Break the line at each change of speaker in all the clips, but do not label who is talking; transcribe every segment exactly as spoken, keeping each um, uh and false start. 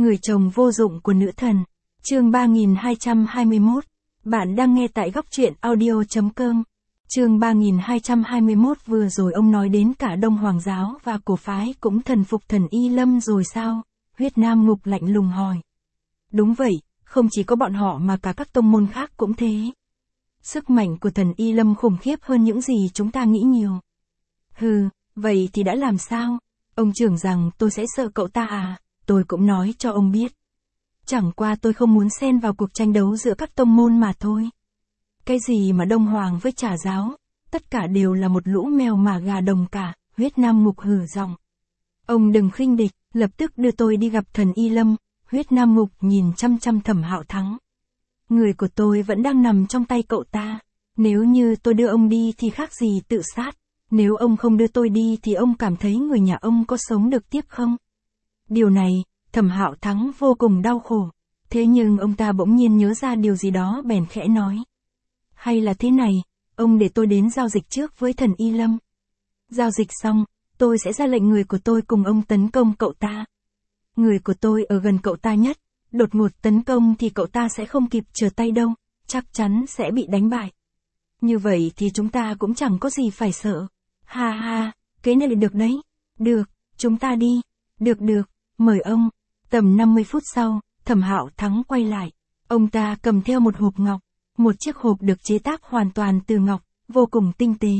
Người chồng vô dụng của nữ thần. Chương ba nghìn hai trăm hai mươi mốt. Bạn đang nghe tại góc truyện audio.com. Chương ba nghìn hai trăm hai mươi mốt. Vừa rồi ông nói đến cả Đông Hoàng giáo và cổ phái cũng thần phục thần Y Lâm rồi sao? Huyết Nam Ngục lạnh lùng hỏi. Đúng vậy, không chỉ có bọn họ mà cả các tông môn khác cũng thế. Sức mạnh của thần Y Lâm khủng khiếp hơn những gì chúng ta nghĩ nhiều. Hừ, vậy thì đã làm sao? Ông trưởng rằng tôi sẽ sợ cậu ta à? Tôi cũng nói cho ông biết. Chẳng qua tôi không muốn xen vào cuộc tranh đấu giữa các tông môn mà thôi. Cái gì mà Đông Hoàng với Trà giáo, tất cả đều là một lũ mèo mà gà đồng cả, Huyết Nam Ngục hừ giọng. Ông đừng khinh địch, lập tức đưa tôi đi gặp thần Y Lâm. Huyết Nam Ngục nhìn chăm chăm Thẩm Hạo Thắng. Người của tôi vẫn đang nằm trong tay cậu ta. Nếu như tôi đưa ông đi thì khác gì tự sát. Nếu ông không đưa tôi đi thì ông cảm thấy người nhà ông có sống được tiếp không? Điều này, Thẩm Hạo Thắng vô cùng đau khổ. Thế nhưng ông ta bỗng nhiên nhớ ra điều gì đó bèn khẽ nói. Hay là thế này, ông để tôi đến giao dịch trước với thần Y Lâm. Giao dịch xong, tôi sẽ ra lệnh người của tôi cùng ông tấn công cậu ta. Người của tôi ở gần cậu ta nhất, đột ngột tấn công thì cậu ta sẽ không kịp trở tay đâu, chắc chắn sẽ bị đánh bại. Như vậy thì chúng ta cũng chẳng có gì phải sợ. Ha ha, cái này được đấy. Được, chúng ta đi. Được được, mời ông. Tầm năm mươi phút sau, Thẩm Hạo Thắng quay lại. Ông ta cầm theo một hộp ngọc. Một chiếc hộp được chế tác hoàn toàn từ ngọc, vô cùng tinh tế.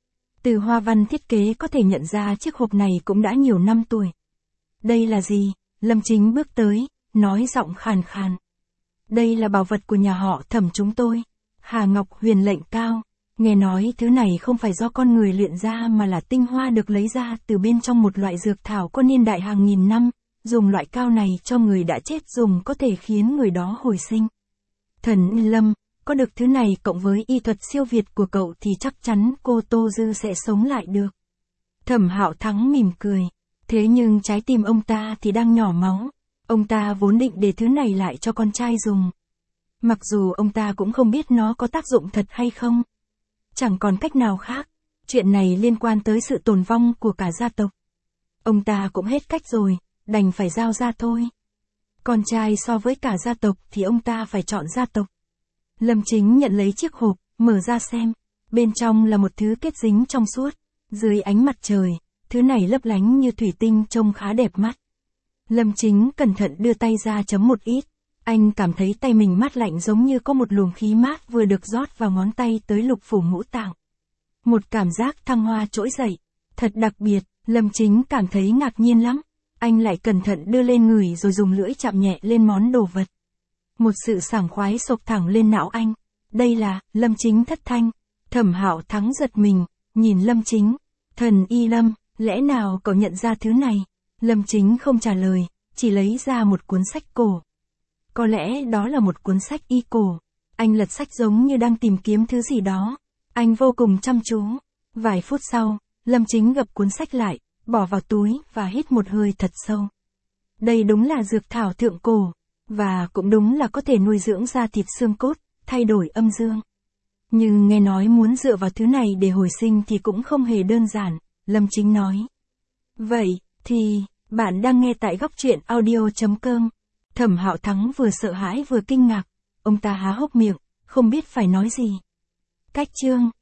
Từ hoa văn thiết kế có thể nhận ra chiếc hộp này cũng đã nhiều năm tuổi. Đây là gì? Lâm Chính bước tới, nói giọng khàn khàn. Đây là bảo vật của nhà họ Thẩm chúng tôi. Hà Ngọc Huyền lệnh cao. Nghe nói thứ này không phải do con người luyện ra mà là tinh hoa được lấy ra từ bên trong một loại dược thảo có niên đại hàng nghìn năm. Dùng loại cao này cho người đã chết dùng có thể khiến người đó hồi sinh. Thần Lâm, có được thứ này cộng với y thuật siêu việt của cậu thì chắc chắn cô Tô Dư sẽ sống lại được. Thẩm Hạo Thắng mỉm cười. Thế nhưng trái tim ông ta thì đang nhỏ máu. Ông ta vốn định để thứ này lại cho con trai dùng. Mặc dù ông ta cũng không biết nó có tác dụng thật hay không. Chẳng còn cách nào khác. Chuyện này liên quan tới sự tồn vong của cả gia tộc. Ông ta cũng hết cách rồi, đành phải giao ra thôi. Con trai so với cả gia tộc thì ông ta phải chọn gia tộc. Lâm Chính nhận lấy chiếc hộp, mở ra xem. Bên trong là một thứ kết dính trong suốt. Dưới ánh mặt trời, thứ này lấp lánh như thủy tinh trông khá đẹp mắt. Lâm Chính cẩn thận đưa tay ra chấm một ít. Anh cảm thấy tay mình mát lạnh giống như có một luồng khí mát vừa được rót vào ngón tay tới lục phủ ngũ tạng. Một cảm giác thăng hoa trỗi dậy. Thật đặc biệt, Lâm Chính cảm thấy ngạc nhiên lắm. Anh lại cẩn thận đưa lên người rồi dùng lưỡi chạm nhẹ lên món đồ vật. Một sự sảng khoái sộc thẳng lên não anh. Đây là, Lâm Chính thất thanh. Thẩm Hạo Thắng giật mình, nhìn Lâm Chính. Thần Y Lâm, lẽ nào cậu nhận ra thứ này? Lâm Chính không trả lời, chỉ lấy ra một cuốn sách cổ. Có lẽ đó là một cuốn sách y cổ. Anh lật sách giống như đang tìm kiếm thứ gì đó. Anh vô cùng chăm chú. Vài phút sau, Lâm Chính gập cuốn sách lại, bỏ vào túi và hít một hơi thật sâu. Đây đúng là dược thảo thượng cổ. Và cũng đúng là có thể nuôi dưỡng da thịt xương cốt, thay đổi âm dương. Nhưng nghe nói muốn dựa vào thứ này để hồi sinh thì cũng không hề đơn giản, Lâm Chính nói. Vậy, thì, bạn đang nghe tại góc truyện audio.com. Thẩm Hạo Thắng vừa sợ hãi vừa kinh ngạc. Ông ta há hốc miệng, không biết phải nói gì. Cách chương